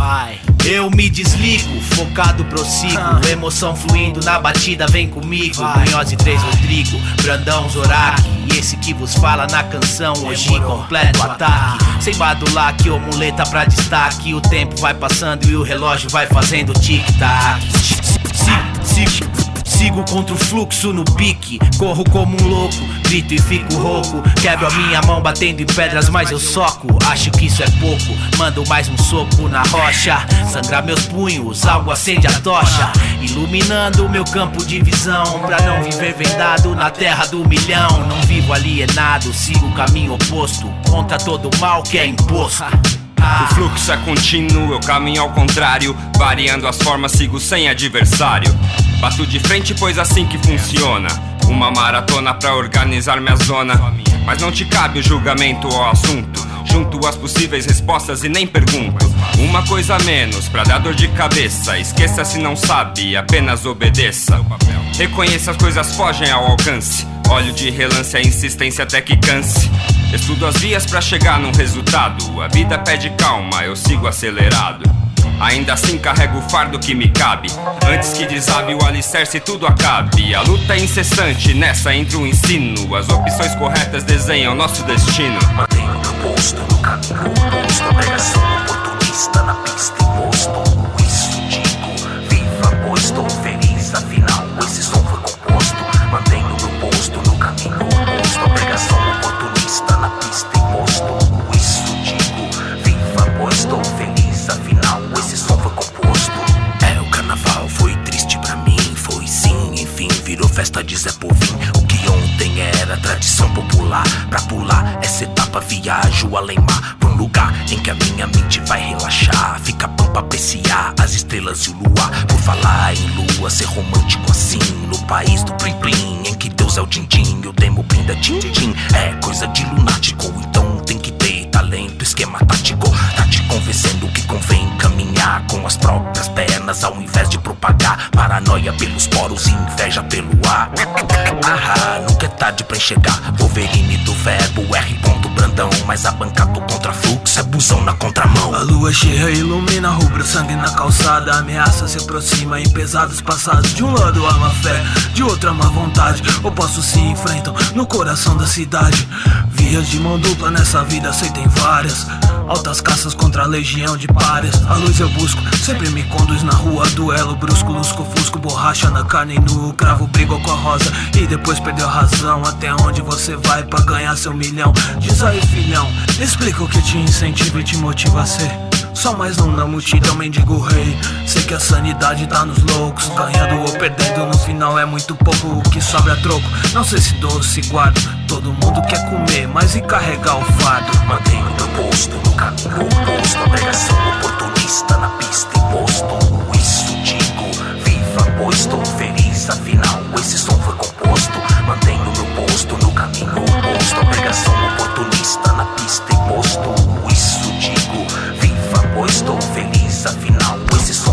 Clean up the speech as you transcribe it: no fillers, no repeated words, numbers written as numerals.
Vai. Eu me desligo, focado prossigo, emoção fluindo na batida, vem comigo. Munhoz 3 Rodrigo, Brandão Zorak, e esse que vos fala na canção, hoje completo ataque. Sem badulaque ou muleta pra destaque, o tempo vai passando e o relógio vai fazendo tic-tac. Sigo contra o fluxo no pique, corro como um louco, grito e fico rouco. Quebro a minha mão batendo em pedras, mas eu soco. Acho que isso é pouco, mando mais um soco na rocha. Sangra meus punhos, algo acende a tocha, iluminando o meu campo de visão. Pra não viver vendado na terra do milhão. Não vivo alienado, sigo o caminho oposto, contra todo o mal que é imposto. O fluxo é contínuo, eu caminho ao contrário, variando as formas, sigo sem adversário. Bato de frente, pois assim que funciona. Uma maratona pra organizar minha zona. Mas não te cabe o julgamento ao assunto. Junto as possíveis respostas e nem pergunto. Uma coisa a menos pra dar dor de cabeça. Esqueça se não sabe, apenas obedeça. Reconheça as coisas fogem ao alcance. Olho de relance a insistência até que canse. Estudo as vias pra chegar num resultado. A vida pede calma, eu sigo acelerado. Ainda assim carrego o fardo que me cabe. Antes que desabe o alicerce tudo acabe. A luta é incessante, nessa entra o ensino. As opções corretas desenham nosso destino. Mantenho meu posto no caminho oposto. A pregação oportunista na pista imposto. Isso digo, viva pois estou feliz. Afinal esse som foi composto. Mantenho meu posto no caminho oposto. A pregação oportunista na pista imposto. Isso digo, viva pois estou feliz. Afinal esse som foi composto. É, o carnaval foi triste pra mim. Foi sim, enfim, virou festa de Zé Povinho. O que ontem era tradição popular. Pra pular essa etapa viajo além mar, pra um lugar em que a minha mente vai relaxar. Fica bom pra apreciar as estrelas e o luar. Por falar em lua, ser romântico assim, no país do plim plim, em que Deus é o din-din e o demo brinda din-din. É coisa de lunático, então tem que ter talento, esquema tático. Tá te convencendo que convém caminhar com as próprias pernas, ao invés de propagar paranoia pelos poros e inveja pelo ar. Nunca é tarde pra enxergar. Wolverine do verbo, R. Brandão, mas abancado contra fluxo é busão na contramão. A lua cheia ilumina, rubro sangue na calçada. A ameaça se aproxima em pesados passados. De um lado a má fé, de outro a má vontade. Opostos se enfrentam no coração da cidade. Vias de mão dupla nessa vida, sei tem várias. Altas caças contra a legião de párias. A luz eu busco, sempre me conduz na rua. Duelo brusco, lusco, fusco, borracha na carne nu. Cravo, brigo com a rosa e depois perdeu a razão. Até onde você vai pra ganhar seu milhão? Diz aí, filhão, explica o que te incentiva e te motiva a ser só mais um na multidão, mendigo rei. Sei que a sanidade tá nos loucos. Ganhando ou perdendo no final é muito pouco. O que sobra é troco, não sei se dou ou se guardo. Todo mundo quer comer, mas e carregar o fardo? Mantenho meu posto no caminho oposto. A pregação oportunista na pista imposto. Isso digo, viva pois estou feliz. Afinal esse som foi composto. Mantenho meu posto no caminho oposto. A pregação oportunista na pista imposto. Isso digo, viva pois estou feliz. Afinal esse som